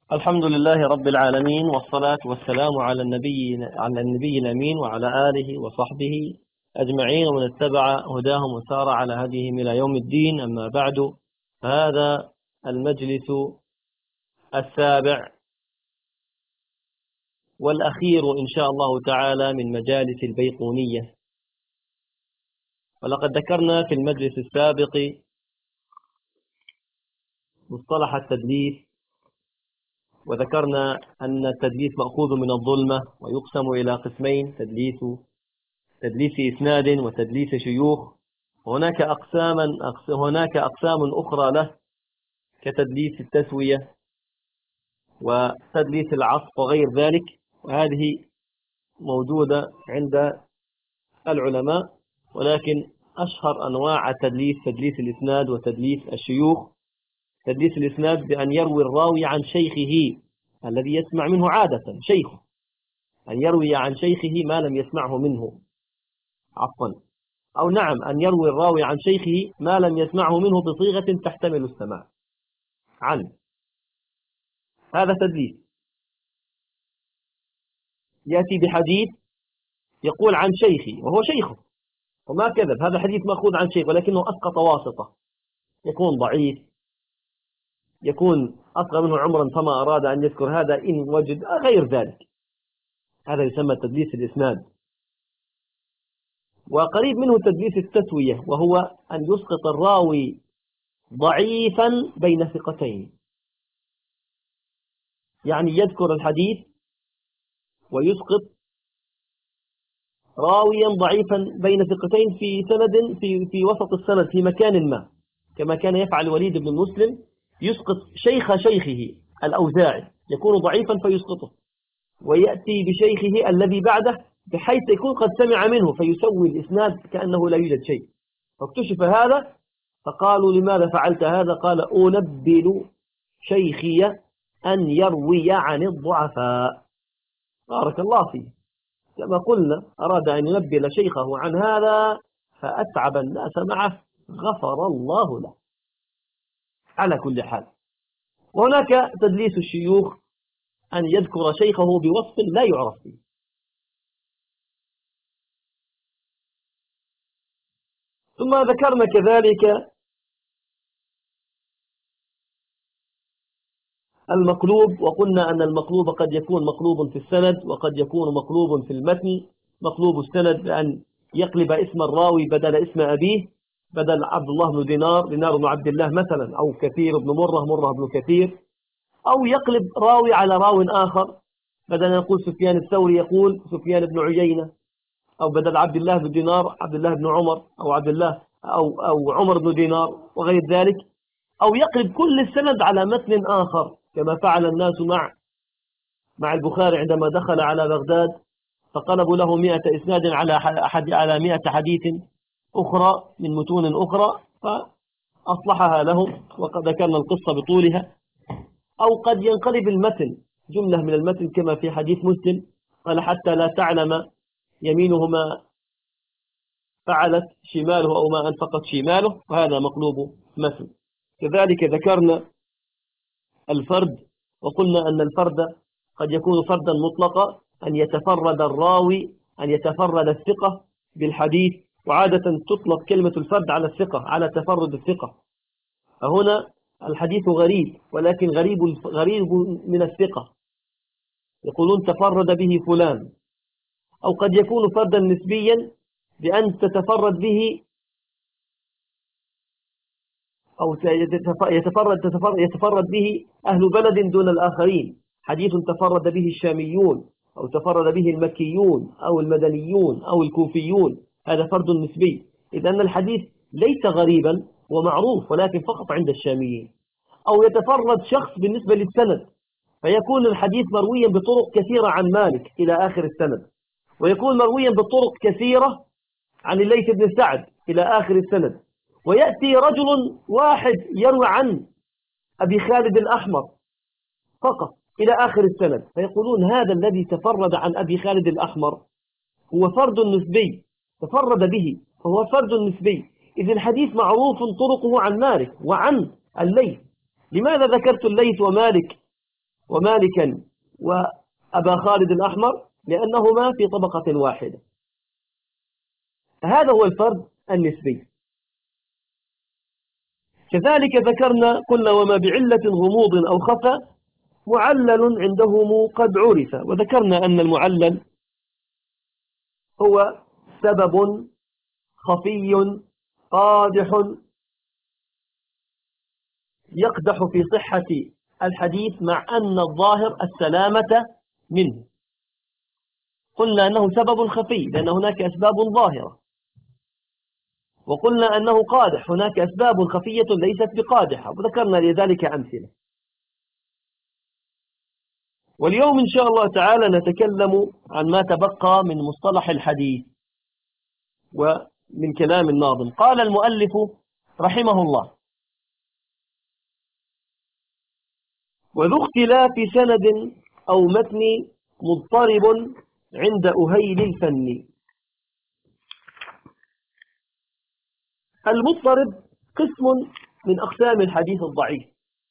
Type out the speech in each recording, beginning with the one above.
الحمد لله رب العالمين، والصلاة والسلام على النبي الأمين وعلى آله وصحبه أجمعين، ومن اتبع هداهم وسار على هديهم إلى يوم الدين. أما بعد، فهذا المجلس السابع والأخير إن شاء الله تعالى من مجالس البيقونية. ولقد ذكرنا في المجلس السابق مصطلح التدليس، وذكرنا أن التدليس مأخوذ من الظلمة ويقسم إلى قسمين: تدليس إسناد وتدليس شيوخ. هناك أقسام أخرى له، كتدليس التسوية وتدليس العصف وغير ذلك، وهذه موجودة عند العلماء. ولكن أشهر أنواع التدليس تدليس الإسناد وتدليس الشيوخ. تدليس الإسناد بأن يروي الراوي عن شيخه الذي يسمع منه عادة، شيخه، أن يروي عن شيخه ما لم يسمعه منه، أن يروي الراوي عن شيخه ما لم يسمعه منه بصيغة تحتمل السماع عنه. هذا تدليس. يأتي بحديث يقول عن شيخي وهو شيخه وما كذب، هذا حديث مأخوذ عن شيخ ولكنه أسقط واسطة، يكون ضعيف، يكون أصغر منه عمرا فما أراد أن يذكر هذا إن وجد غير ذلك. هذا يسمى تدليس الإسناد. وقريب منه تدليس التسوية، وهو أن يسقط الراوي ضعيفا بين ثقتين، يعني يذكر الحديث ويسقط راويا ضعيفا بين ثقتين في سند، في وسط السند في مكان ما، كما كان يفعل الوليد بن مسلم، يسقط شيخ شيخه الأوزاعي، يكون ضعيفا فيسقطه، ويأتي بشيخه الذي بعده بحيث يكون قد سمع منه فيسوي الإسناد كأنه لا يوجد شيء. فاكتشف هذا، فقالوا: لماذا فعلت هذا؟ قال: أنبل شيخي أن يروي عن الضعفاء. بارك الله فيه. كما قلنا، أراد أن ينبل شيخه عن هذا فأتعب الناس معه، غفر الله له. على كل حال، وهناك تدليس الشيوخ، أن يذكر شيخه بوصف لا يعرف به. ثم ذكرنا كذلك المقلوب، وقلنا أن المقلوب قد يكون مقلوب في السند وقد يكون مقلوب في المتن. مقلوب السند بأن يقلب اسم الراوي بدل اسم أبيه، بدل عبد الله بن دينار بن عبد الله مثلا، أو كثير بن مرة بن كثير، أو يقلب راوي على راو آخر، بدل أن يقول سفيان الثوري يقول سفيان بن عيينة، أو بدل عبد الله بن دينار عبد الله بن عمر، أو عبد الله أو عمر بن دينار وغير ذلك، أو يقلب كل السند على متن آخر، كما فعل الناس مع البخاري عندما دخل على بغداد، فقلبوا له 100 إسناد على 100 حديث أخرى من متون أخرى، فأصلحها لهم، وقد ذكرنا القصة بطولها. أو قد ينقلب المتن، جملة من المتن، كما في حديث مسلم قال: حتى لا تعلم يمينه ما فعلت شماله أو ما أنفقت شماله، وهذا مقلوب متن. كذلك ذكرنا الفرد، وقلنا أن الفرد قد يكون فردا مطلقا، أن يتفرد الراوي، أن يتفرد الثقة بالحديث، وعادة تطلق كلمة الفرد على الثقة، على تفرد الثقة. فهنا الحديث غريب، ولكن غريب من الثقة، يقولون تفرد به فلان. أو قد يكون فردا نسبيا بأن يتفرد به أهل بلد دون الآخرين. حديث تفرد به الشاميون، أو تفرد به المكيون أو المدنيون أو الكوفيون، هذا فرد نسبي. إذ أن الحديث ليس غريبا ومعروف، ولكن فقط عند الشاميين. أو يتفرد شخص بالنسبة للسند، فيكون الحديث مرويا بطرق كثيرة عن مالك إلى آخر السند، ويكون مرويا بطرق كثيرة عن الليث بن سعد إلى آخر السند، ويأتي رجل واحد يروي عن أبي خالد الأحمر فقط إلى آخر السند، فيقولون هذا الذي تفرد عن أبي خالد الأحمر هو فرد نسبي، تفرد به فهو فرد نسبي. إذ الحديث معروف طرقه عن مالك وعن الليث. لماذا ذكرت الليث ومالك ومالكا وأبا خالد الأحمر لأنهما في طبقة واحدة. هذا هو الفرد النسبي. كذلك ذكرنا قلنا وما بعلة غموض أو خفى معلل عندهم قد عرف، وذكرنا أن المعلل هو سبب خفي قادح يقدح في صحة الحديث مع أن الظاهر السلامة منه. قلنا أنه سبب خفي لأن هناك أسباب ظاهرة، وقلنا أنه قادح، هناك أسباب خفية ليست بقادحة، وذكرنا لذلك أمثلة. واليوم إن شاء الله تعالى نتكلم عن ما تبقى من مصطلح الحديث ومن كلام الناظم. قال المؤلف رحمه الله: وذو اختلاف سند أو متن مضطرب عند أهيل الفن. المضطرب قسم من أقسام الحديث الضعيف،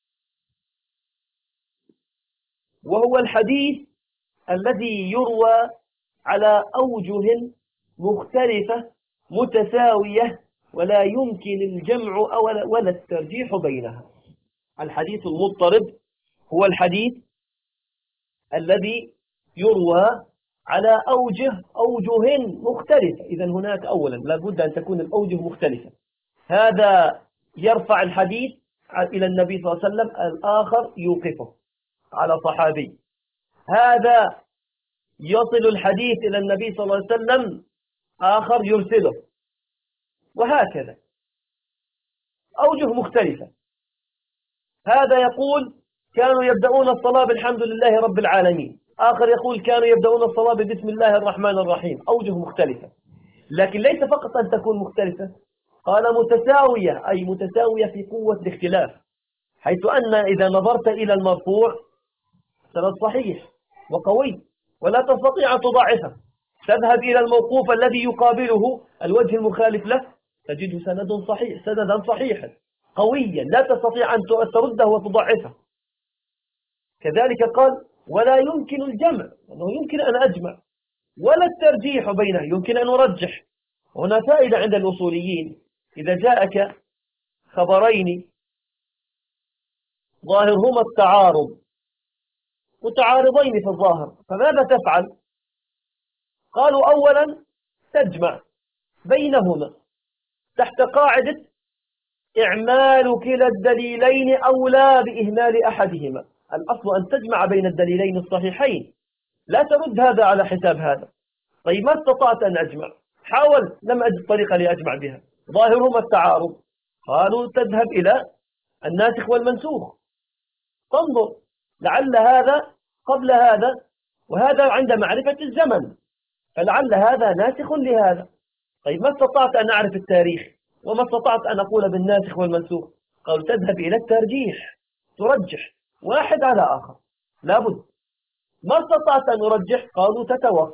وهو الحديث الذي يروى على أوجه مختلفة متساوية ولا يمكن الجمع ولا الترجيح بينها. الحديث المضطرب هو الحديث الذي يروى على أوجه مختلفة. إذن هناك أولا لابد أن تكون الأوجه مختلفة. هذا يرفع الحديث إلى النبي صلى الله عليه وسلم، الآخر يوقفه على صحابي، هذا يصل الحديث إلى النبي صلى الله عليه وسلم، آخر يرسله، وهكذا أوجه مختلفة. هذا يقول كانوا يبدأون الصلاة بالحمد لله رب العالمين، آخر يقول كانوا يبدأون الصلاة بسم الله الرحمن الرحيم. أوجه مختلفة، لكن ليس فقط أن تكون مختلفة، قال متساوية، أي متساوية في قوة الاختلاف، حيث أن إذا نظرت إلى المرفوع سند صحيح وقوي ولا تستطيع أن تضاعفه، تذهب إلى الموقوف الذي يقابله الوجه المخالف له تجده سندا صحيحا قويا لا تستطيع أن ترده وتضاعفه. كذلك قال ولا يمكن الجمع، أنه يمكن أن أجمع، ولا الترجيح بينه، يمكن أن أرجح. هنا فائدة عند الأصوليين: إذا جاءك خبرين ظاهرهما التعارض، متعارضين في الظاهر، فماذا تفعل؟ قالوا أولا تجمع بينهما تحت قاعدة إعمال كلا الدليلين أولى بإهمال أحدهما. الأصل أن تجمع بين الدليلين الصحيحين، لا ترد هذا على حساب هذا. طيب ما استطعت أن أجمع، حاول، لم أجد طريقة لأجمع بها، ظاهرهما التعارض، قالوا تذهب إلى الناسخ والمنسوخ، تنظر لعل هذا قبل هذا، وهذا عند معرفة الزمن، فلعل هذا ناسخ لهذا. طيب ما استطعت أن أعرف التاريخ وما استطعت أن أقول بالناسخ والمنسوخ، قالوا تذهب إلى الترجيح، ترجح واحد على آخر، لابد. ما استطعت أن أرجح، قالوا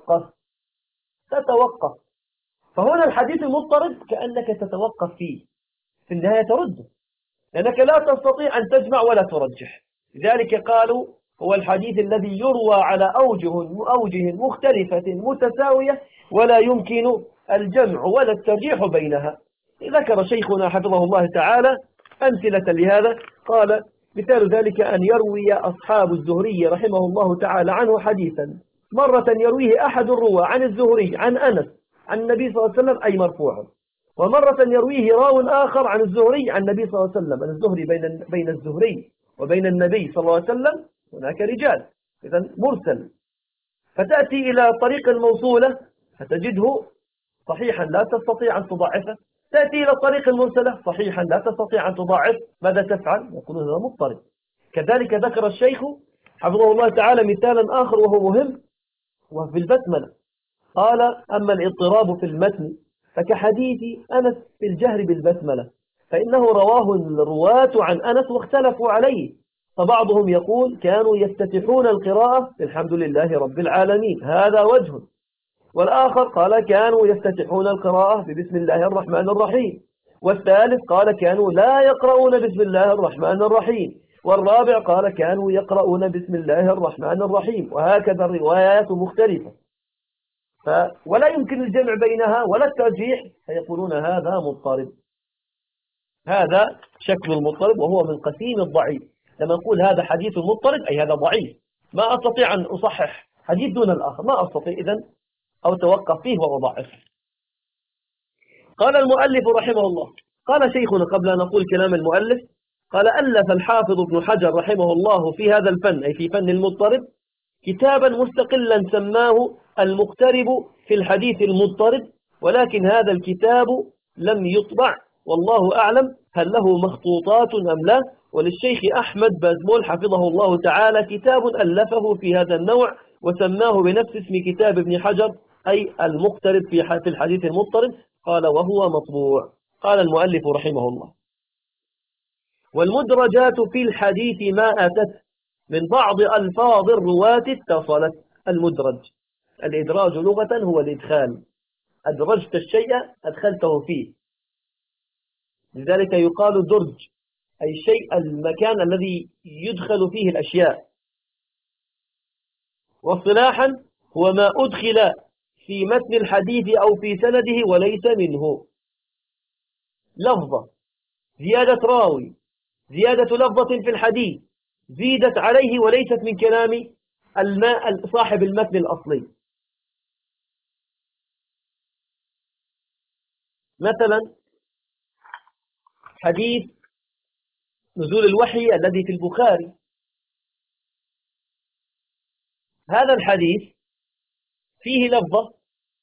تتوقف. فهنا الحديث المضطرب كأنك تتوقف فيه، في النهاية ترده، لأنك لا تستطيع أن تجمع ولا ترجح. لذلك قالوا هو الحديث الذي يروى على أوجه مختلفة متساوية ولا يمكن الجمع ولا الترجيح بينها. ذكر شيخنا حفظه الله تعالى أمثلة لهذا، قال مثال ذلك أن يروي أصحاب الزهري رحمه الله تعالى عنه حديثا، مرة يرويه أحد الرواة عن الزهري عن أنس عن النبي صلى الله عليه وسلم، أي مرفوعا، ومرة يرويه راو آخر عن الزهري عن النبي صلى الله عليه وسلم. الزهري بين الزهري وبين النبي صلى الله عليه وسلم هناك رجال، إذا مرسل، فتأتي إلى طريق الموصولة فتجده صحيحا لا تستطيع أن تضاعفه، تأتي إلى الطريق المرسلة صحيحا لا تستطيع أن تضاعف، ماذا تفعل؟ يقول هذا مضطرب. كذلك ذكر الشيخ حفظه الله تعالى مثالا آخر وهو مهم، وفي البسملة قال أما الاضطراب في المتن فكحديث أنس في الجهر بالبسملة، فإنه رواه الرواة عن أنس واختلفوا عليه، فبعضهم يقول كانوا يفتتحون القراءة الحمد لله رب العالمين، هذا وجه، والآخر قال كانوا يفتتحون القراءة ببسم الله الرحمن الرحيم، والثالث قال كانوا لا يقرؤون بسم الله الرحمن الرحيم، والرابع قال كانوا يقرؤون بسم الله الرحمن الرحيم، وهكذا الروايات مختلفة. ولا يمكن الجمع بينها ولا الترجيح، فيقولون هذا مضطرب. هذا شكل المضطرب وهو من قسيم الضعيف. لما نقول هذا حديث مضطرب أي هذا ضعيف، ما أستطيع أن أصحح حديث دون الآخر، ما أستطيع إذن أو توقف فيه وأضعفه. قال المؤلف رحمه الله، قال شيخنا قبل أن نقول كلام المؤلف، قال ألف الحافظ ابن حجر رحمه الله في هذا الفن أي في فن المضطرب كتابا مستقلا سماه المقترب في الحديث المضطرب، ولكن هذا الكتاب لم يطبع والله أعلم هل له مخطوطات أم لا. وللشيخ أحمد بازمول حفظه الله تعالى كتاب ألفه في هذا النوع وسماه بنفس اسم كتاب ابن حجر أي المقترب في الحديث المضطرب. قال وهو مطبوع. قال المؤلف رحمه الله والمدرجات في الحديث ما أتت من بعض ألفاظ الرواة اتصلت. المدرج، الإدراج لغة هو الإدخال، أدرجت الشيء أدخلته فيه، لذلك يقال درج أي الشيء المكان الذي يدخل فيه الأشياء. واصطلاحا هو ما أدخل في متن الحديث أو في سنده وليس منه. لفظة، زيادة راوي، زيادة لفظة في الحديث زيدت عليه وليست من كلام صاحب المتن الأصلي. مثلا حديث نزول الوحي الذي في البخاري، هذا الحديث فيه لفظة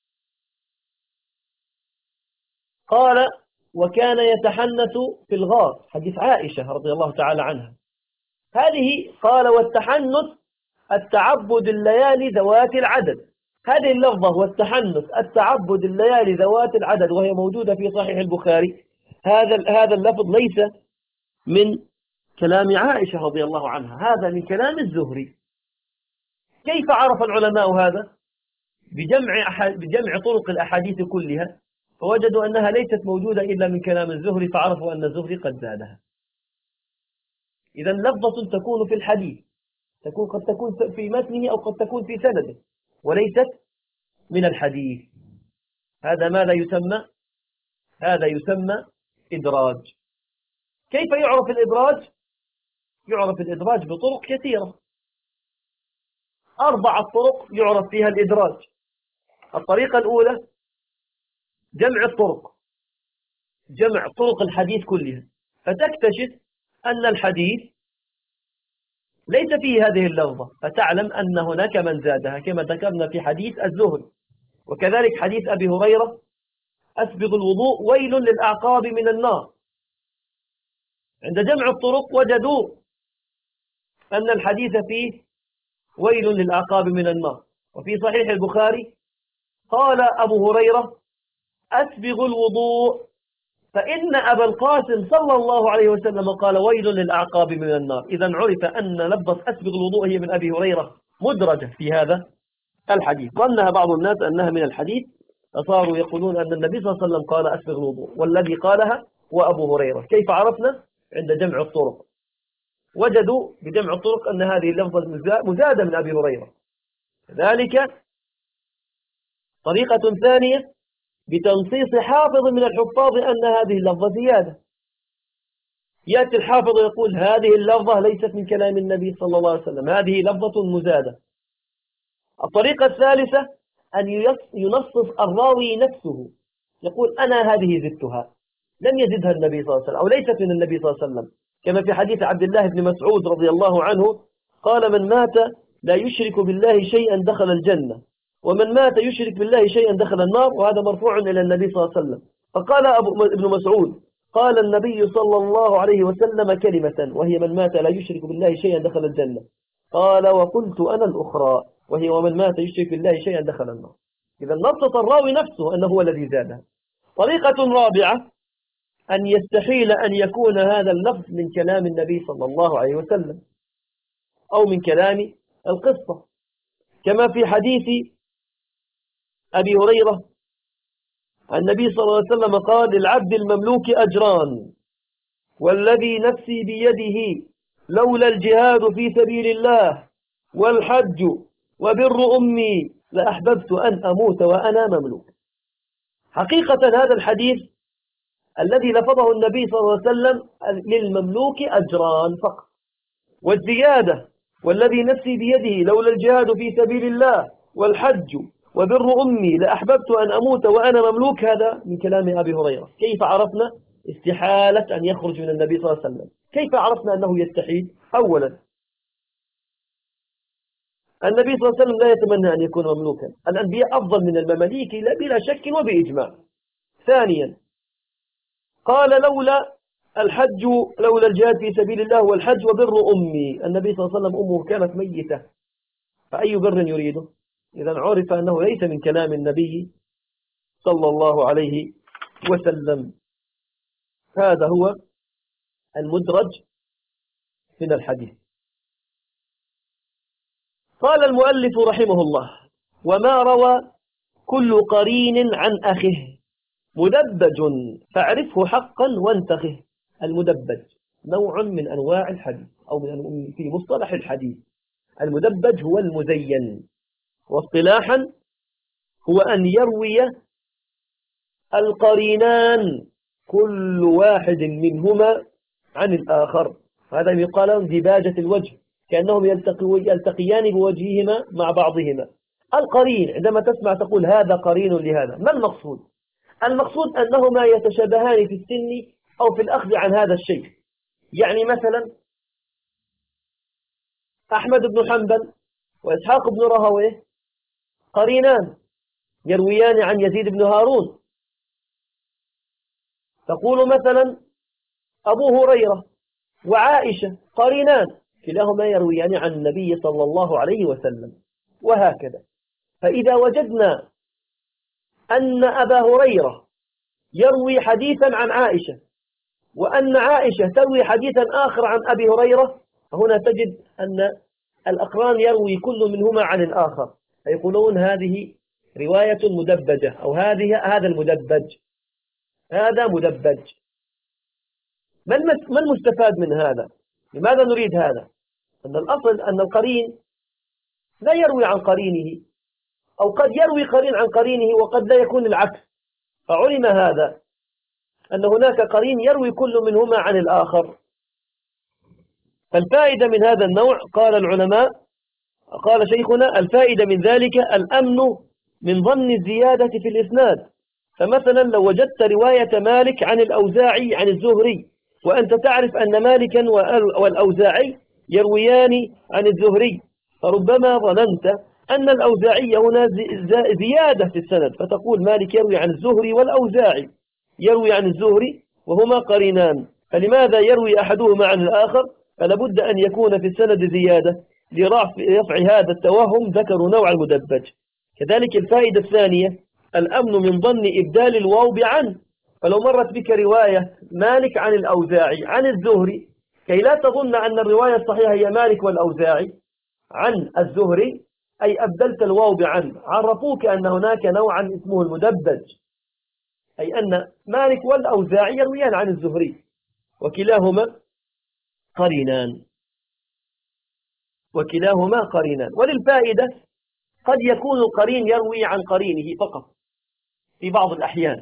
قال وكان يتحنث في الغار، حديث عائشة رضي الله تعالى عنها، هذه قال والتحنث التعبد الليالي ذوات العدد، هذه اللفظة والتحنث التعبد الليالي ذوات العدد وهي موجودة في صحيح البخاري، هذا اللفظ ليس من كلام عائشة رضي الله عنها، هذا من كلام الزهري. كيف عرف العلماء هذا؟ بجمع طرق الأحاديث كلها، فوجدوا أنها ليست موجودة إلا من كلام الزهري، فعرفوا أن الزهري قد زادها. إذا لفظة تكون في الحديث قد تكون في متنه أو قد تكون في سنده وليست من الحديث، هذا ماذا يسمى؟ هذا يسمى إدراج. كيف يعرف الإدراج؟ يعرف الإدراج بطرق كثيرة، 4 طرق يعرف فيها الإدراج. الطريقة الأولى جمع طرق الحديث كلها، فتكتشف أن الحديث ليس فيه هذه اللفظة، فتعلم أن هناك من زادها كما ذكرنا في حديث الزهري. وكذلك حديث أبي هريرة أسبغ الوضوء ويل للأعقاب من النار، عند جمع الطرق وجدوا أن الحديث فيه ويل للأعقاب من النار. وفي صحيح البخاري قال أبو هريرة أسبغ الوضوء فإن أبا القاسم صلى الله عليه وسلم قال ويل للأعقاب من النار. إذا عرف أن لفظة أسبغ الوضوء هي من أبي هريرة مدرجة في هذا الحديث، ظنها بعض الناس أنها من الحديث، فصاروا يقولون أن النبي صلى الله عليه وسلم قال أسبغ الوضوء والذي قالها وأبو هريرة. كيف عرفنا؟ عند جمع الطرق، وجدوا بجمع الطرق أن هذه اللفظة مزادة من أبي هريرة. ذلك طريقة ثانية بتنصيص حافظ من الحفاظ أن هذه اللفظة زيادة، يأتي الحافظ ويقول هذه اللفظة ليست من كلام النبي صلى الله عليه وسلم، هذه لفظة مزادة. الطريقة الثالثة أن ينصص الراوي نفسه، يقول أنا هذه زدتها، لم يزدها النبي صلى الله عليه وسلم أو ليست من النبي صلى الله عليه وسلم، كما في حديث عبد الله بن مسعود رضي الله عنه قال من مات لا يشرك بالله شيئا دخل الجنة، ومن مات يشرك بالله شيئا دخل النار، وهذا مرفوع إلى النبي صلى الله عليه وسلم. فقال ابن مسعود قال النبي صلى الله عليه وسلم كلمة وهي من مات لا يشرك بالله شيئا دخل الجنة، قال وقلت أنا الأخرى وهي ومن مات يشرك بالله شيئا دخل النار. إذا نصت الراوي نفسه أنه هو الذي زادها. طريقة رابعة أن يستحيل أن يكون هذا اللفظ من كلام النبي صلى الله عليه وسلم أو من كلام القصة، كما في حديث أبي هريرة النبي صلى الله عليه وسلم قال للعبد المملوك أجران والذي نفسي بيده لولا الجهاد في سبيل الله والحج وبر أمي لأحببت أن أموت وأنا مملوك. حقيقة هذا الحديث الذي لفظه النبي صلى الله عليه وسلم للمملوك أجران فقط، والزيادة والذي نفسي بيده لولا الجهاد في سبيل الله والحج وبر أمي لأحببت أن أموت وأنا مملوك، هذا من كلام أبي هريرة. كيف عرفنا استحالة أن يخرج من النبي صلى الله عليه وسلم؟ كيف عرفنا أنه يستحيل؟ أولا، النبي صلى الله عليه وسلم لا يتمنى أن يكون مملوكا، الأنبياء أفضل من المماليك بلا شك وبإجماع. ثانيا، قال لولا الجهاد في سبيل الله والحج وبر أمي، النبي صلى الله عليه وسلم أمه كانت ميتة، فأي بر يريده؟ إذا عرف أنه ليس من كلام النبي صلى الله عليه وسلم. هذا هو المدرج من الحديث. قال المؤلف رحمه الله: وما روى كل قرين عن أخيه مدبج فاعرفه حقا وانتخه. المدبج نوع من أنواع الحديث أو في مصطلح الحديث. المدبج هو المزين، واصطلاحا هو أن يروي القرينان كل واحد منهما عن الآخر. هذا يقال دباجة الوجه، كأنهم يلتقيان بوجههما مع بعضهما. القرين عندما تسمع تقول هذا قرين لهذا، ما المقصود؟ المقصود أنهما يتشابهان في السن أو في الأخذ عن هذا الشيء. يعني مثلا أحمد بن حنبل وإسحاق بن راهويه قرينان يرويان عن يزيد بن هارون. تقول مثلا أبو هريرة وعائشة قرينان كلاهما يرويان عن النبي صلى الله عليه وسلم، وهكذا. فإذا وجدنا أن أبا هريرة يروي حديثا عن عائشة وأن عائشة تروي حديثا آخر عن أبي هريرة، هنا تجد أن الأقران يروي كل منهما عن الآخر، فيقولون هذه رواية مدبجة، أو هذا المدبج، هذا مدبج. ما المستفاد من هذا؟ لماذا نريد هذا؟ أن الأصل أن القرين لا يروي عن قرينه، أو قد يروي قرين عن قرينه وقد لا يكون العكس. فعلم هذا أن هناك قرين يروي كل منهما عن الآخر. فالفائدة من هذا النوع قال العلماء، قال شيخنا: الفائدة من ذلك الأمن من ظن الزيادة في الإسناد. فمثلا لو وجدت رواية مالك عن الأوزاعي عن الزهري، وأنت تعرف أن مالكا والأوزاعي يرويان عن الزهري، فربما ظننت أن الأوزاعي هنا زيادة في السند، فتقول مالك يروي عن الزهري والأوزاعي يروي عن الزهري وهما قرينان، فلماذا يروي أحدهما عن الآخر؟ فلابد أن يكون في السند زيادة. لرفع هذا التوهم ذكروا نوع المدبج. كذلك الفائدة الثانية الأمن من ظن إبدال الواو بعن. فلو مرت بك رواية مالك عن الأوزاعي عن الزهري، كي لا تظن أن الرواية الصحيحة هي مالك والأوزاعي عن الزهري، أي أبدلت الواو بعن، عرفوك أن هناك نوعا اسمه المدبج، أي أن مالك والأوزاعي يرويان عن الزهري وكلاهما قرينان. وللفائدة قد يكون القرين يروي عن قرينه فقط في بعض الأحيان،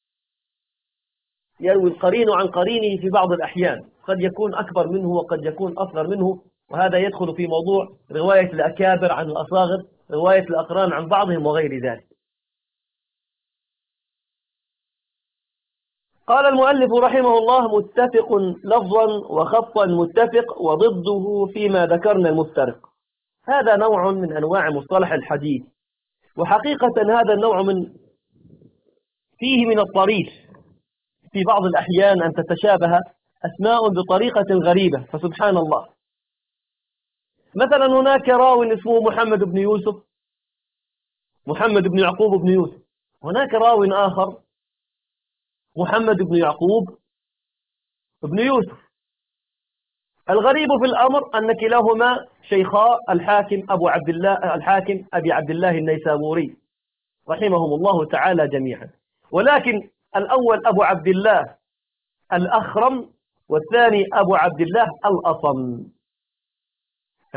يروي القرين عن قرينه في بعض الأحيان، قد يكون أكبر منه وقد يكون أصغر منه، وهذا يدخل في موضوع رواية الأكابر عن الأصاغر، رواية الأقران عن بعضهم وغير ذلك. قال المؤلف رحمه الله: متفق لفظا وخطا متفق وضده فيما ذكرنا المفترق. هذا نوع من أنواع مصطلح الحديث، وحقيقة هذا النوع فيه من الطريف في بعض الأحيان أن تتشابه أسماء بطريقة غريبة، فسبحان الله. مثلا هناك راو اسمه محمد بن يوسف، محمد بن يعقوب بن يوسف، هناك راو آخر محمد بن يعقوب بن يوسف. الغريب في الأمر أن كلاهما شيخا الحاكم أبي عبد الله النيسابوري رحمهم الله تعالى جميعا، ولكن الأول أبو عبد الله الأخرم والثاني أبو عبد الله الأصم.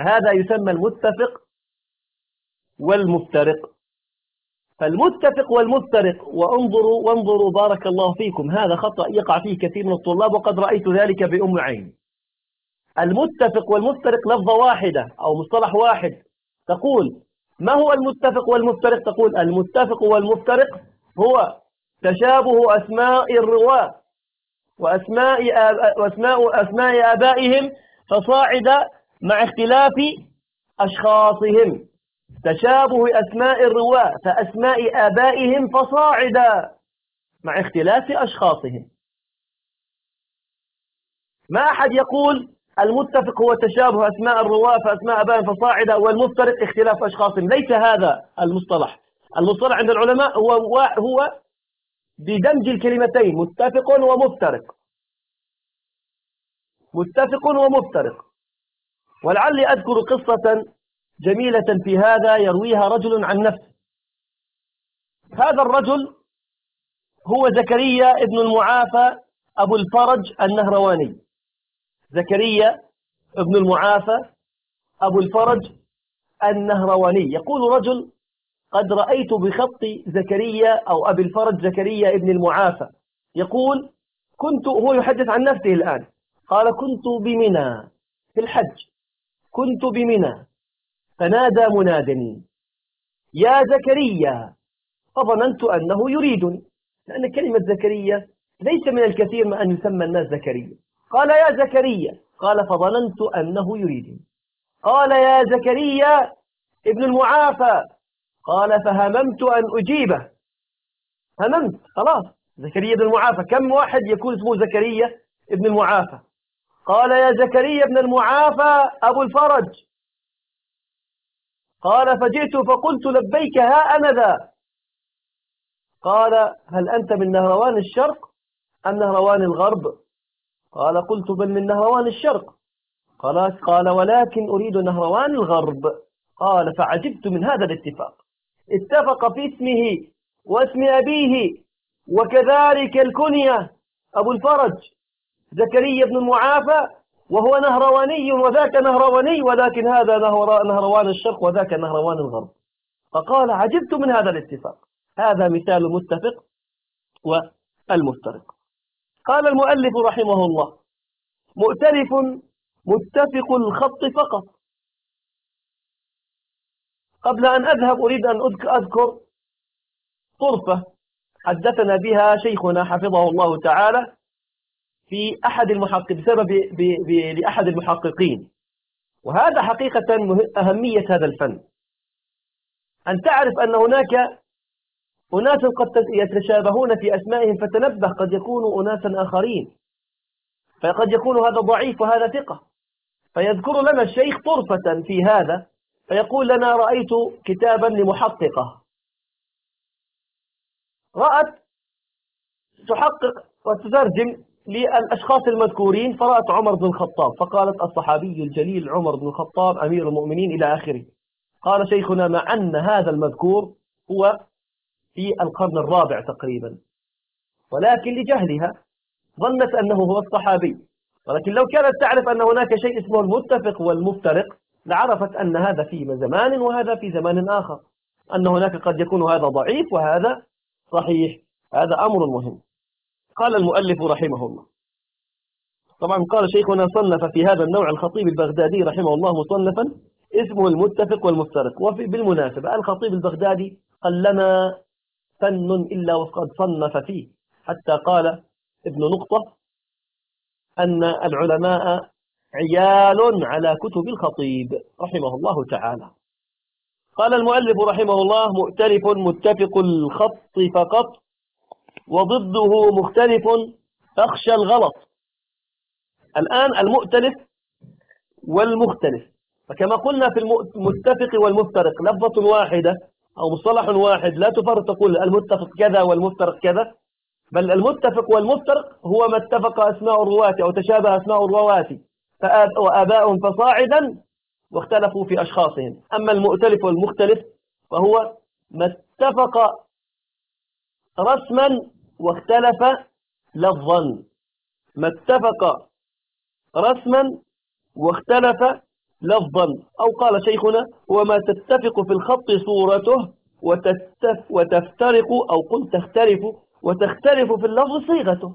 فهذا يسمى المتفق والمفترق. فالمتفق والمفترق، وانظروا بارك الله فيكم، هذا خطأ يقع فيه كثير من الطلاب وقد رأيت ذلك بأم عيني. المتفق والمفترق لفظة واحدة أو مصطلح واحد. تقول ما هو المتفق والمفترق؟ تقول المتفق والمفترق هو تشابه أسماء الرواة وأسماء آبائهم فصاعد مع اختلاف أشخاصهم. تشابه أسماء الرواة فأسماء آبائهم فصاعد مع اختلاف أشخاصهم. ما أحد يقول المتفق هو تشابه أسماء الرواة فأسماء آبائهم فصاعد والمفترق اختلاف أشخاصهم. ليس هذا المصطلح. المصطلح عند العلماء هو بدمج الكلمتين متفق ومفترق. متفق ومفترق. ولعلي أذكر قصة جميلة في هذا يرويها رجل عن نفسه. هذا الرجل هو زكريا ابن المعافى أبو الفرج النهرواني. زكريا ابن المعافى أبو الفرج النهرواني. يقول رجل قد رأيت بخط زكريا أو أبي الفرج زكريا ابن المعافى، يقول هو يحدث عن نفسه الآن، قال كنت بمنى في الحج، كنت بمنى فنادى منادني يا زكريا، فظننت أنه يريدني، لأن كلمة زكريا ليس من الكثير ما أن يسمى الناس زكريا. قال يا زكريا، قال فظننت أنه يريدني. قال يا زكريا ابن المعافى، قال فهممت أن أجيبه. هممت خلاص، زكريا ابن المعافى، كم واحد يكون اسمه زكريا ابن المعافى؟ قال يا زكريا ابن المعافى أبو الفرج. قال فجئت فقلت لبيك ها أنا ذا. قال هل أنت من نهروان الشرق أم نهروان الغرب؟ قال قلت بل من نهروان الشرق. قال ولكن أريد نهروان الغرب. قال فعجبت من هذا الاتفاق، اتفق في اسمه واسم أبيه وكذلك الكنية أبو الفرج زكريا بن المعافى، وهو نهرواني وذاك نهرواني، ولكن هذا نهروان الشرق وذاك نهروان الغرب. فقال عجبت من هذا الاتفاق. هذا مثال المتفق والمفترق. قال المؤلف رحمه الله مؤتلف متفق الخط فقط. قبل أن أذهب أريد أن أذكر طرفة حدثنا بها شيخنا حفظه الله تعالى في أحد لأحد المحققين، وهذا حقيقة أهمية هذا الفن، أن تعرف أن هناك أناس قد يتشابهون في أسمائهم فتنبه، قد يكونوا أناسا آخرين، فقد يكون هذا ضعيف وهذا ثقة. فيذكر لنا الشيخ طرفة في هذا فيقول لنا رأيت كتابا لمحققة رأت تحقق وتترجم للأشخاص المذكورين، فرأت عمر بن الخطاب فقالت الصحابي الجليل عمر بن الخطاب أمير المؤمنين إلى آخره. قال شيخنا مع أن هذا المذكور هو في القرن الرابع تقريبا، ولكن لجهلها ظنت أنه هو الصحابي، ولكن لو كانت تعرف أن هناك شيء اسمه المتفق والمفترق لعرفت أن هذا في زمان وهذا في زمان آخر، أن هناك قد يكون هذا ضعيف وهذا صحيح. هذا أمر مهم. قال المؤلف رحمه الله، طبعا قال شيخنا صنف في هذا النوع الخطيب البغدادي رحمه الله مصنفا اسمه المتفق والمفترق. بالمناسبة الخطيب البغدادي قلما فن إلا وقد صنف فيه، حتى قال ابن نقطة أن العلماء عيال على كتب الخطيب رحمه الله تعالى. قال المؤلف رحمه الله مؤتلف متفق الخط فقط، وضده مختلف أخشى الغلط. الآن المؤتلف والمختلف، فكما قلنا في المتفق والمفترق لفظة واحدة أو مصطلح واحد، لا تفرق تقول المتفق كذا والمفترق كذا، بل المتفق والمفترق هو ما اتفق أسماء الرواة أو تشابه أسماء الرواة وآباؤهم فصاعدا واختلفوا في أشخاصهم. أما المؤتلف والمختلف فهو ما اتفق رسما واختلف لفظا، ما اتفق رسما واختلف لفظا. أو قال شيخنا: وما تتفق في الخط صورته وتفترق، أو قل تختلف، وتختلف في اللفظ صيغته.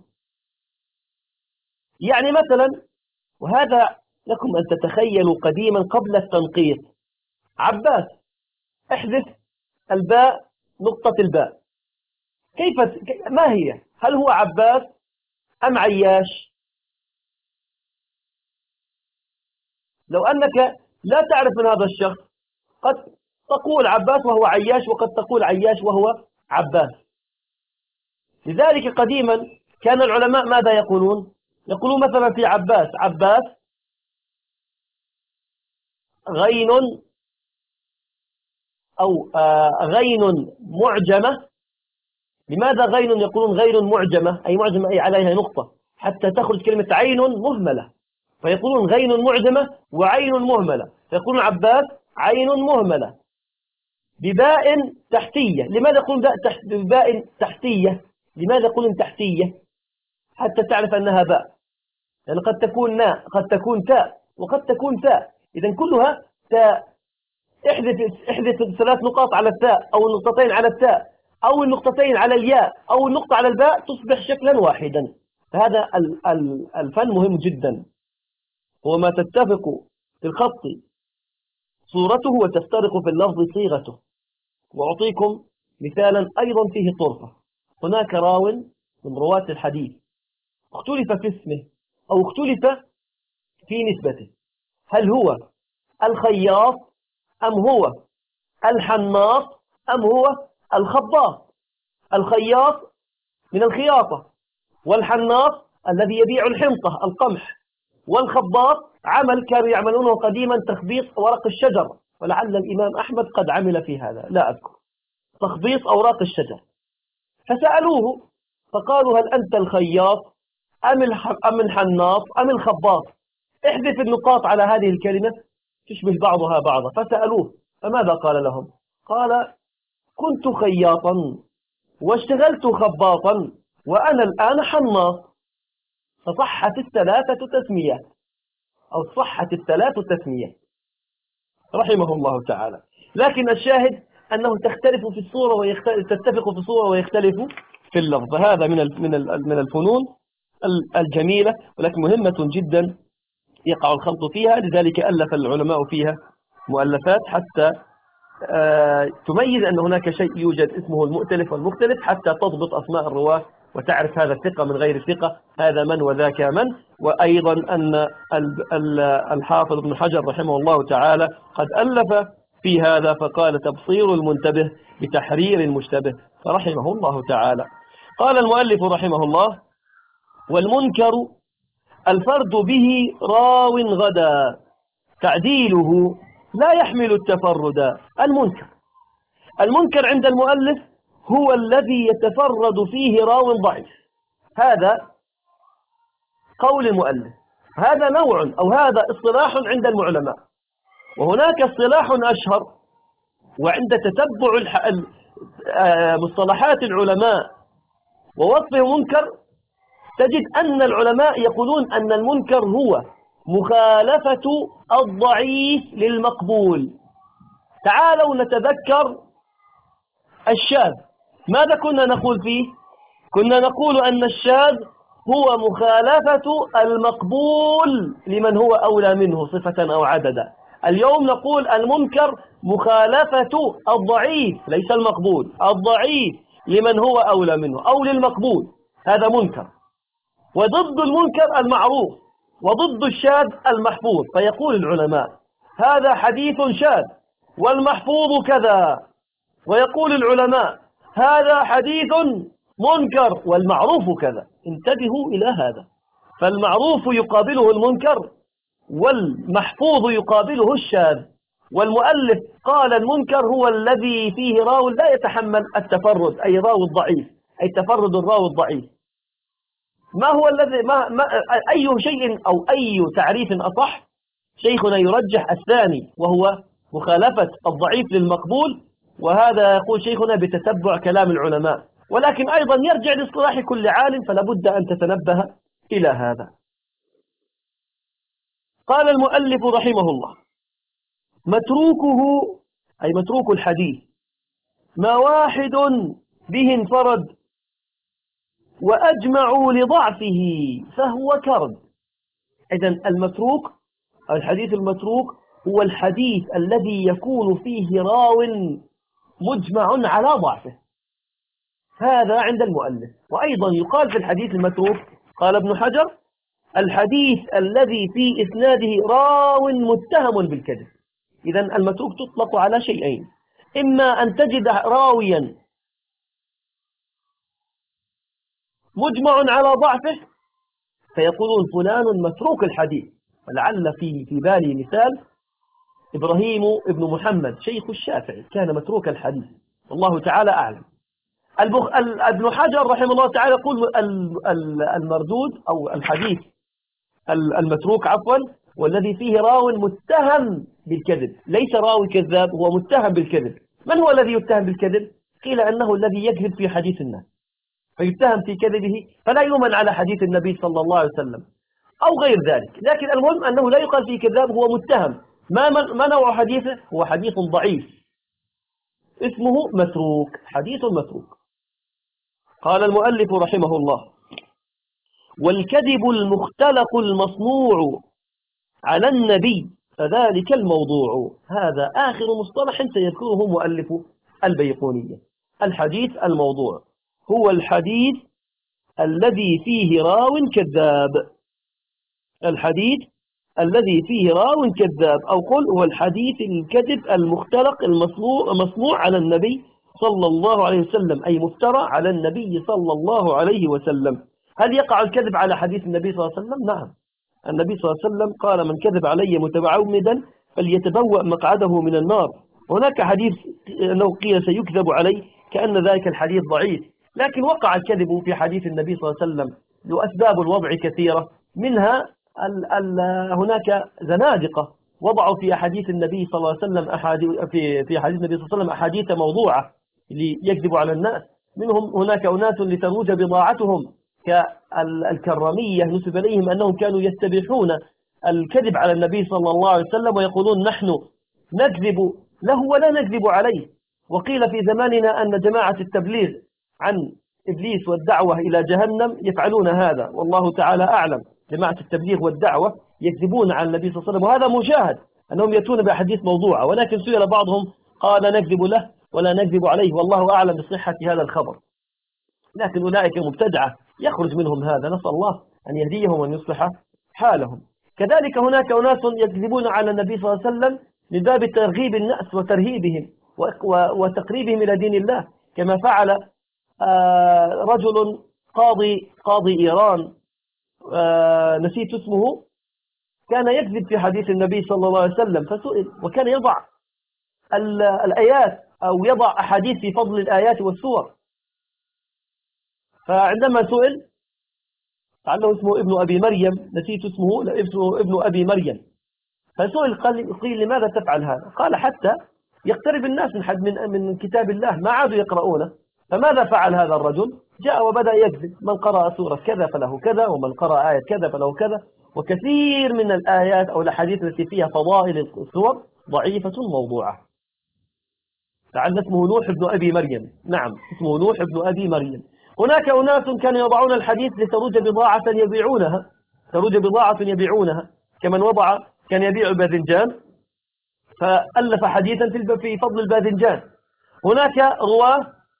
يعني مثلا، وهذا لكم أن تتخيلوا قديما قبل التنقيط: عباس، احذف الباء، نقطة الباء، ما هي؟ هل هو عباس أم عياش؟ لو أنك لا تعرف من هذا الشخص، قد تقول عباس وهو عياش، وقد تقول عياش وهو عباس. لذلك قديما كان العلماء ماذا يقولون؟ يقولون مثلا في عباس: عباس غين، أو غين معجمة. لماذا غين؟ يقولون غين معجمة، أي معجمة أي عليها نقطة، حتى تخرج كلمة عين مهملة، فيقولون غين معجمة وعين مهملة، فيقولون عباس عين مهملة بباء تحتية. لماذا يقولون بباء تحتية؟ لماذا يقولون تحتية؟ حتى تعرف أنها باء، يعني قد تكون ناء، قد تكون تاء، وقد تكون تاء، إذا كلها تاء. احذف 3 نقاط على التاء، أو النقطتين على التاء، أو النقطتين على الياء، أو النقطة على الباء، تصبح شكلا واحدا. فهذا الفن مهم جدا. هو ما تتفق في الخط صورته وتفترق في اللفظ صيغته. وأعطيكم مثالا أيضا فيه طرفة. هناك راو من رواة الحديث اختلف في اسمه، أو اختلف في نسبته: هل هو الخياط، أم هو الحناط، أم هو الخباط؟ الخياط من الخياطة، والحناط الذي يبيع الحنطة القمح، والخباط عمل كانوا يعملونه قديما تخبيط ورق الشجر، ولعل الإمام أحمد قد عمل في هذا، لا أذكر، تخبيط أوراق الشجر. فسألوه فقالوا: هل أنت الخياط أم الحناط أم الخباط؟ احذف النقاط على هذه الكلمة تشبه بعضها بعضا. فسألوه فماذا قال لهم؟ قال: كنت خياطا واشتغلت خباطا وأنا الآن حناط. فصحت الثلاثة تسميات، أو صحت الثلاث تسميات رحمه الله تعالى. لكن الشاهد أنه تختلف في الصورة تتفق في الصورة ويختلف في اللفظ. هذا من الفنون الجميلة، ولكن مهمة جدا يقع الخلط فيها. لذلك ألف العلماء فيها مؤلفات حتى تميز أن هناك شيء يوجد اسمه المؤتلف والمختلف، حتى تضبط أسماء الرواة وتعرف هذا الثقة من غير الثقة، هذا من وذاك من. وأيضا أن الحافظ ابن حجر رحمه الله تعالى قد ألف في هذا، فقال: تبصير المنتبه بتحرير المشتبه، فرحمه الله تعالى. قال المؤلف رحمه الله: والمنكر الفرد به راو غدا تعديله لا يحمل التفرد. المنكر عند المؤلف هو الذي يتفرد فيه راو ضعيف. هذا قول المؤلف، هذا نوع أو هذا اصطلاح عند العلماء. وهناك اصطلاح أشهر، وعند تتبع مصطلحات العلماء ووصفه منكر تجد أن العلماء يقولون أن المنكر هو مخالفة الضعيف للمقبول. تعالوا نتذكر الشاذ، ماذا كنا نقول فيه؟ كنا نقول أن الشاذ هو مخالفة المقبول لمن هو أولى منه صفة أو عددا. اليوم نقول المنكر مخالفة الضعيف، ليس المقبول، الضعيف لمن هو أولى منه أو للمقبول، هذا منكر. وضد المنكر المعروف، وضد الشاذ المحفوظ. فيقول العلماء: هذا حديث شاذ والمحفوظ كذا. ويقول العلماء: هذا حديث منكر والمعروف كذا. انتبهوا إلى هذا، فالمعروف يقابله المنكر، والمحفوظ يقابله الشاذ. والمؤلف قال المنكر هو الذي فيه راو لا يتحمل التفرد، أي راو الضعيف، أي تفرد الراو الضعيف. ما هو الذي أي شيء أو أي تعريف أصح؟ شيخنا يرجح الثاني، وهو مخالفة الضعيف للمقبول، وهذا يقول شيخنا بتتبع كلام العلماء، ولكن أيضا يرجع لاصطلاح كل عالم، فلا بد أن تتنبه إلى هذا. قال المؤلف رحمه الله: متروكه أي متروك الحديث ما واحد به انفرد وأجمعوا لضعفه فهو كرد. إذن المتروك، الحديث المتروك هو الحديث الذي يكون فيه راو مجمع على ضعفه، هذا عند المؤلف. وأيضا يقال في الحديث المتروك، قال ابن حجر: الحديث الذي في إسناده راو متهم بالكذب. إذن المتروك تطلق على شيئين: إما أن تجد راويا مجمع على ضعفه فيقولون فلان متروك الحديث. ولعل في بالي مثال إبراهيم ابن محمد شيخ الشافعي كان متروك الحديث، والله تعالى أعلم. ابن حجر رحمه الله تعالى يقول المردود أو الحديث المتروك عفوا والذي فيه راو متهم بالكذب، ليس راوي كذاب، هو متهم بالكذب. من هو الذي يتهم بالكذب؟ قيل أنه الذي يكذب في حديث الناس فيتهم في كذبه فلا يؤمن على حديث النبي صلى الله عليه وسلم أو غير ذلك. لكن المهم أنه لا يقال فيه كذاب، هو متهم. ما نوع حديثه؟ هو حديث ضعيف اسمه متروك، حديث متروك. قال المؤلف رحمه الله: والكذب المختلق المصنوع على النبي فذلك الموضوع. هذا آخر مصطلح سيذكره مؤلف البيقونية. الحديث الموضوع هو الحديث الذي فيه راو كذاب. الحديث الذي فيه راو كذاب، أو قل هو الحديث الكذب المختلق المصنوع على النبي صلى الله عليه وسلم، أي مفترى على النبي صلى الله عليه وسلم. هل يقع الكذب على حديث النبي صلى الله عليه وسلم؟ نعم. النبي صلى الله عليه وسلم قال: من كذب علي متعمدا فليتبوأ مقعده من النار. هناك حديث أنه قيل سيكذب عليه، كأن ذلك الحديث ضعيف، لكن وقع الكذب في حديث النبي صلى الله عليه وسلم لأسباب الوضع كثيرة، منها هناك زنادقة وضعوا في أحاديث النبي صلى الله عليه وسلم في حديث النبي صلى الله عليه وسلم أحاديث موضوعة ليكذبوا على الناس. منهم هناك أناس لتروج بضاعتهم كالكرمية، نسب إليهم أنهم كانوا يستبيحون الكذب على النبي صلى الله عليه وسلم ويقولون: نحن نكذب له ولا نكذب عليه. وقيل في زماننا أن جماعة التبليغ عن إبليس والدعوة إلى جهنم يفعلون هذا، والله تعالى أعلم. جماعة التبليغ والدعوة يكذبون على النبي صلى الله عليه وسلم، وهذا مشاهد أنهم يأتون بأحاديث موضوعة، ولكن سئل بعضهم قال: نكذب له ولا نكذب عليه، والله أعلم بصحة هذا الخبر. لكن أولئك المبتدعة يخرج منهم هذا، نسأل الله أن يهديهم وأن يصلح حالهم. كذلك هناك أناس يكذبون على النبي صلى الله عليه وسلم لباب ترغيب الناس وترهيبهم وتقريبهم إلى دين الله، كما فعل رجل قاضي إيران، نسيت اسمه، كان يكذب في حديث النبي صلى الله عليه وسلم فسئل، وكان يضع الآيات أو يضع أحاديث في فضل الآيات والسور. فعندما سئل، لعله اسمه ابن أبي مريم، نسيت اسمه، ابن أبي مريم، فسئل قيل: لماذا تفعل هذا؟ قال: حتى يقترب الناس من كتاب الله، ما عادوا يقرؤونه. فماذا فعل هذا الرجل؟ جاء وبدأ يكذب: من قرأ سورة كذا فله كذا، ومن قرأ آية كذا فله كذا. وكثير من الآيات أو الأحاديث التي فيها فضائل السور ضعيفة موضوعة. لعل اسمه نوح ابن أبي مريم، نعم اسمه نوح ابن أبي مريم. هناك أناس كانوا يضعون الحديث لتروج بضاعة يبيعونها، كمن كان يبيع الباذنجان فألف حديثا في فضل الباذنجان. هناك رواه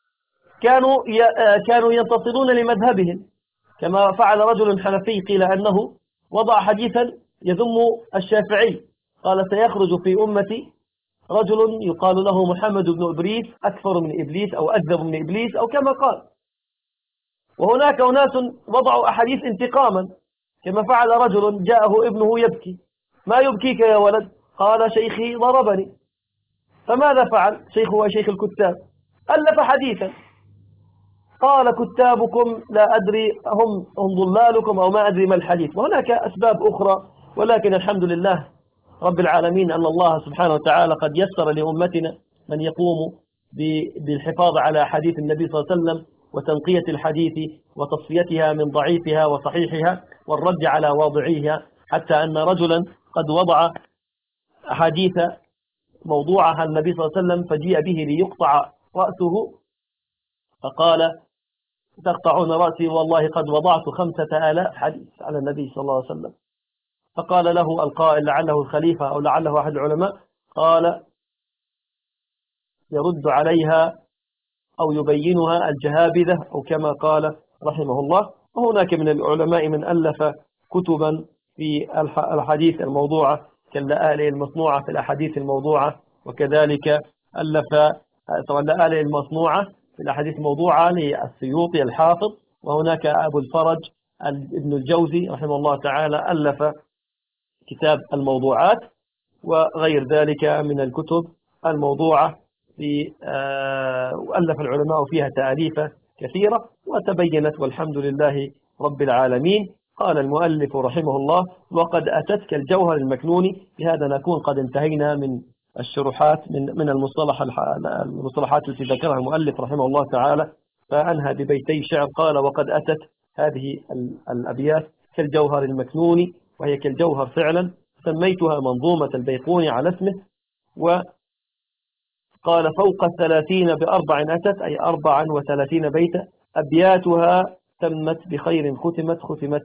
كانوا ينتصرون لمذهبهم، كما فعل رجل حنفي قيل أنه وضع حديثا يذم الشافعي، قال: سيخرج في أمتي رجل يقال له محمد بن إبريس أكثر من إبليس أو أكذب من إبليس أو كما قال. وهناك أناس وضعوا أحاديث انتقاما، كما فعل رجل جاءه ابنه يبكي: ما يبكيك يا ولد؟ قال: شيخي ضربني. فماذا فعل شيخه شيخ الكتاب؟ ألف حديثا، قال: كتابكم لا أدري هم ضلالكم أو ما أدري ما الحديث. وهناك أسباب أخرى، ولكن الحمد لله رب العالمين أن الله سبحانه وتعالى قد يسر لأمتنا من يقوم بالحفاظ على حديث النبي صلى الله عليه وسلم وتنقية الحديث وتصفيتها من ضعيفها وصحيحها والرد على واضعيها، حتى أن رجلا قد وضع أحاديث موضوعها النبي صلى الله عليه وسلم فجيء به ليقطع رأسه، فقال: تقطعون رأسي والله قد وضعت 5000 حديث على النبي صلى الله عليه وسلم. فقال له القائل لعله الخليفة أو لعله أحد العلماء، قال: يرد عليها أو يبينها الجهابذة، أو كما قال رحمه الله. وهناك من العلماء من ألف كتبا في الأحاديث الموضوعة كاللآلئ المصنوعة في الأحاديث الموضوعة، وكذلك ألف طبعا اللآلئ المصنوعة في الأحاديث الموضوعة للسيوطي الحافظ. وهناك أبو الفرج ابن الجوزي رحمه الله تعالى ألف كتاب الموضوعات، وغير ذلك من الكتب الموضوعة وألف العلماء فيها تأليف كثيرة وتبينت والحمد لله رب العالمين. قال المؤلف رحمه الله: وقد أتتك الجوهر المكنون. بهذا نكون قد انتهينا من الشروحات من المصطلحات التي ذكرها المؤلف رحمه الله تعالى، فأنهى ببيتي شعر قال: وقد أتت هذه الأبيات كالجوهر المكنون، وهي كالجوهر فعلا. سميتها منظومة البيقوني على اسمه. وقال: فوق 30 بأربع أتت، أي 34 بيتا، أبياتها تمت بخير ختمت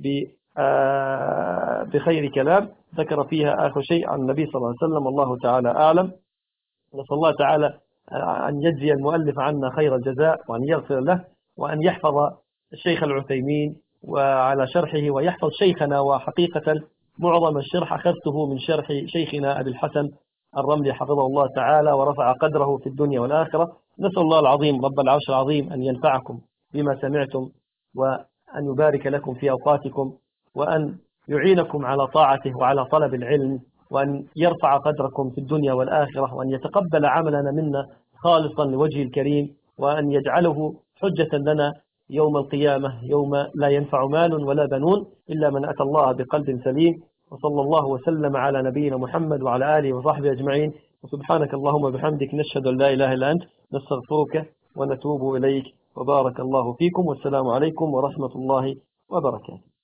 بخير كلام. ذكر فيها آخر شيء عن النبي صلى الله عليه وسلم. الله تعالى أعلم. نسأل الله تعالى أن يجزي المؤلف عنا خير الجزاء، وأن يغفر له، وأن يحفظ الشيخ العثيمين وعلى شرحه، ويحفظ شيخنا. وحقيقة معظم الشرح أخذته من شرح شيخنا أبي الحسن الرملي حفظه الله تعالى ورفع قدره في الدنيا والآخرة. نسأل الله العظيم رب العرش العظيم أن ينفعكم بما سمعتم، وأن يبارك لكم في أوقاتكم، وأن يعينكم على طاعته وعلى طلب العلم، وأن يرفع قدركم في الدنيا والآخرة، وأن يتقبل عملنا منا خالصا لوجه الكريم، وأن يجعله حجة لنا يوم القيامة، يوم لا ينفع مال ولا بنون إلا من أتى الله بقلب سليم. وصلى الله وسلم على نبينا محمد وعلى آله وصحبه أجمعين. وسبحانك اللهم وبحمدك، نشهد أن لا إله إلا أنت، نستغفرك ونتوب إليك. وبارك الله فيكم، والسلام عليكم ورحمة الله وبركاته.